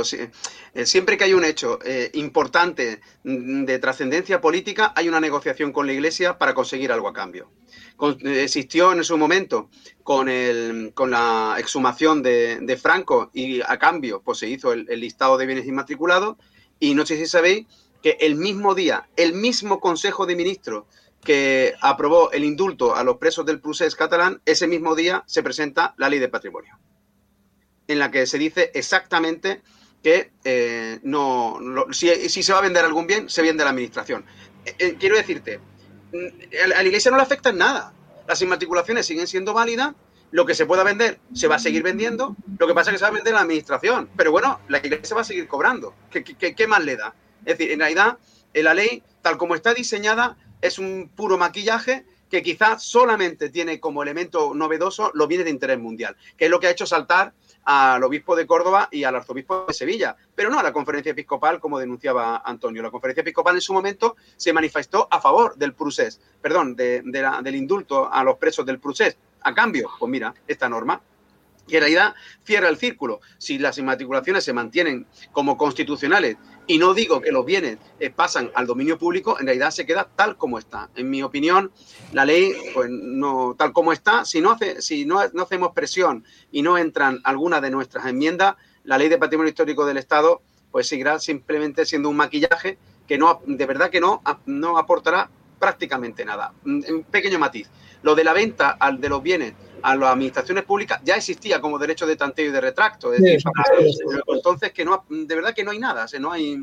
siempre que hay un hecho importante de trascendencia política, hay una negociación con la Iglesia para conseguir algo a cambio. Existió en su momento con la exhumación de Franco y a cambio pues se hizo el listado de bienes inmatriculados y no sé si sabéis que el mismo día, el mismo Consejo de Ministros que aprobó el indulto a los presos del procés catalán, ese mismo día se presenta la Ley de Patrimonio, en la que se dice exactamente que si se va a vender algún bien, se vende a la administración. Quiero decirte, a la Iglesia no le afecta en nada. Las inmatriculaciones siguen siendo válidas, lo que se pueda vender se va a seguir vendiendo, lo que pasa es que se va a vender a la administración. Pero bueno, la Iglesia va a seguir cobrando. ¿Qué más le da? Es decir, en realidad, la ley, tal como está diseñada, es un puro maquillaje que quizás solamente tiene como elemento novedoso los bienes de interés mundial, que es lo que ha hecho saltar al obispo de Córdoba y al arzobispo de Sevilla, pero no a la conferencia episcopal, como denunciaba Antonio. La conferencia episcopal en su momento se manifestó a favor del procés, del indulto a los presos del procés. A cambio, pues mira, esta norma, que en realidad cierra el círculo. Si las inmatriculaciones se mantienen como constitucionales, y no digo que los bienes pasan al dominio público, en realidad se queda tal como está. En mi opinión, la ley, pues no tal como está, si no hacemos presión y no entran algunas de nuestras enmiendas, la Ley de Patrimonio Histórico del Estado pues seguirá simplemente siendo un maquillaje que de verdad que no aportará prácticamente nada. Un pequeño matiz. Lo de la venta de los bienes a las administraciones públicas ya existía como derecho de tanteo y de retracto. Es decir, entonces que no, de verdad que no hay nada, o sea, no hay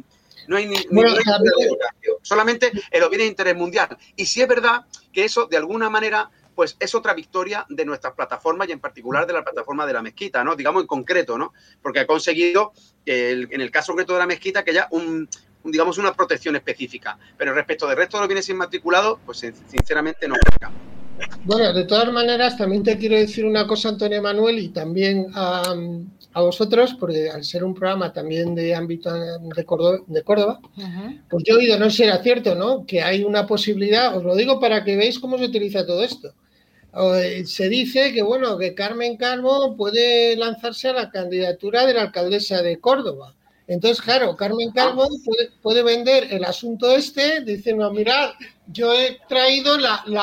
solamente en los bienes de interés mundial. Y sí es verdad que eso, de alguna manera, pues es otra victoria de nuestras plataformas y en particular de la plataforma de la mezquita, ¿no? Digamos en concreto, ¿no? Porque ha conseguido, en el caso concreto de la mezquita, que haya digamos una protección específica. Pero respecto del resto de los bienes inmatriculados, pues sinceramente no. Bueno, de todas maneras, también te quiero decir una cosa, Antonio Manuel, y también a vosotros, porque al ser un programa también de ámbito de Córdoba, pues yo he oído, no sé si era cierto, ¿no?, que hay una posibilidad, os lo digo para que veáis cómo se utiliza todo esto. Se dice que, bueno, que Carmen Calvo puede lanzarse a la candidatura de la alcaldesa de Córdoba. Entonces, claro, Carmen Calvo puede vender el asunto diciendo, mirad, yo he traído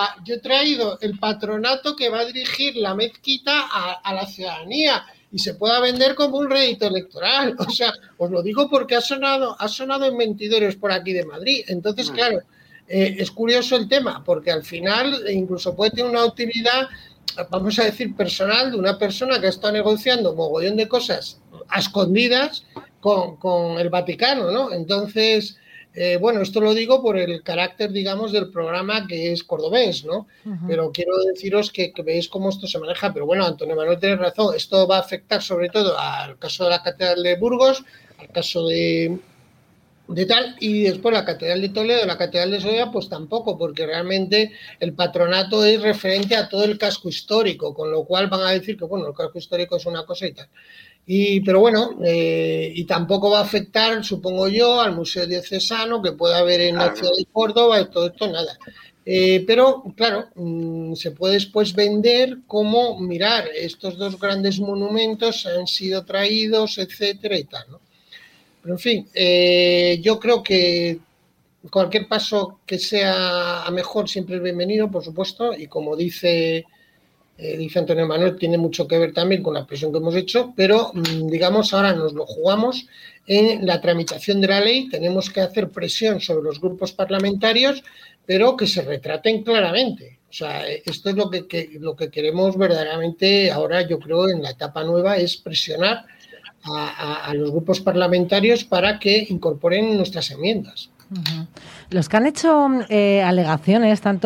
el patronato que va a dirigir la mezquita a la ciudadanía y se pueda vender como un rédito electoral. O sea, os lo digo porque ha sonado en mentidores por aquí de Madrid. Entonces, claro, es curioso el tema, porque al final incluso puede tener una utilidad, vamos a decir, personal de una persona que está negociando un mogollón de cosas a escondidas con el Vaticano, ¿no? Entonces, bueno, esto lo digo por el carácter, digamos, del programa que es cordobés, ¿no? Pero quiero deciros que veáis cómo esto se maneja. Pero bueno, Antonio Manuel tiene razón, esto va a afectar sobre todo al caso de la Catedral de Burgos, al caso de tal, y después la Catedral de Toledo, la Catedral de Soria, pues tampoco, porque realmente el patronato es referente a todo el casco histórico, con lo cual van a decir que, bueno, el casco histórico es una cosa y tal. Pero bueno, y tampoco va a afectar, supongo yo, al Museo Diocesano que pueda haber en la ciudad de Córdoba, y todo esto, nada. Pero, claro, se puede después vender como, mirar, estos dos grandes monumentos han sido traídos, etcétera y tal, ¿no? Pero, en fin, yo creo que cualquier paso que sea a mejor siempre es bienvenido, por supuesto, y como dice Antonio Manuel, tiene mucho que ver también con la presión que hemos hecho, pero digamos ahora nos lo jugamos en la tramitación de la ley. Tenemos que hacer presión sobre los grupos parlamentarios, pero que se retraten claramente. O sea, esto es lo que queremos verdaderamente ahora, yo creo, en la etapa nueva, es presionar a los grupos parlamentarios para que incorporen nuestras enmiendas. Los que han hecho alegaciones, tanto